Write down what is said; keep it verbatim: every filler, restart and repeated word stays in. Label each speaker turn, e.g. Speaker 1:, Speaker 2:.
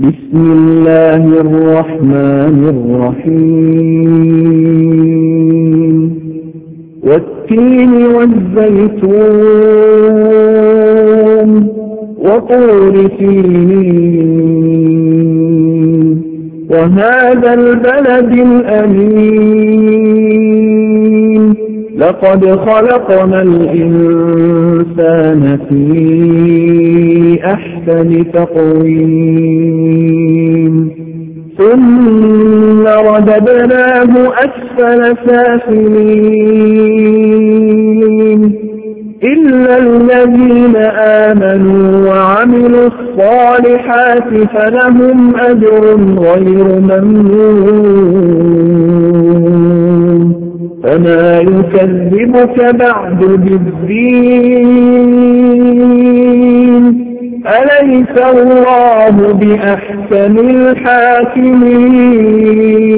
Speaker 1: بسم الله الرحمن الرحيم والتين والزيتون وطور سينين وهذا البلد الأمين لقد خلقنا الإنسان في أحسن تقويم ثم رددناه أسفل سافلين إلا الذين آمنوا وعملوا الصالحات فلهم أجر غير ممنون فما يكذبك بعد بالدين أليس الله بأحسن الحاكمين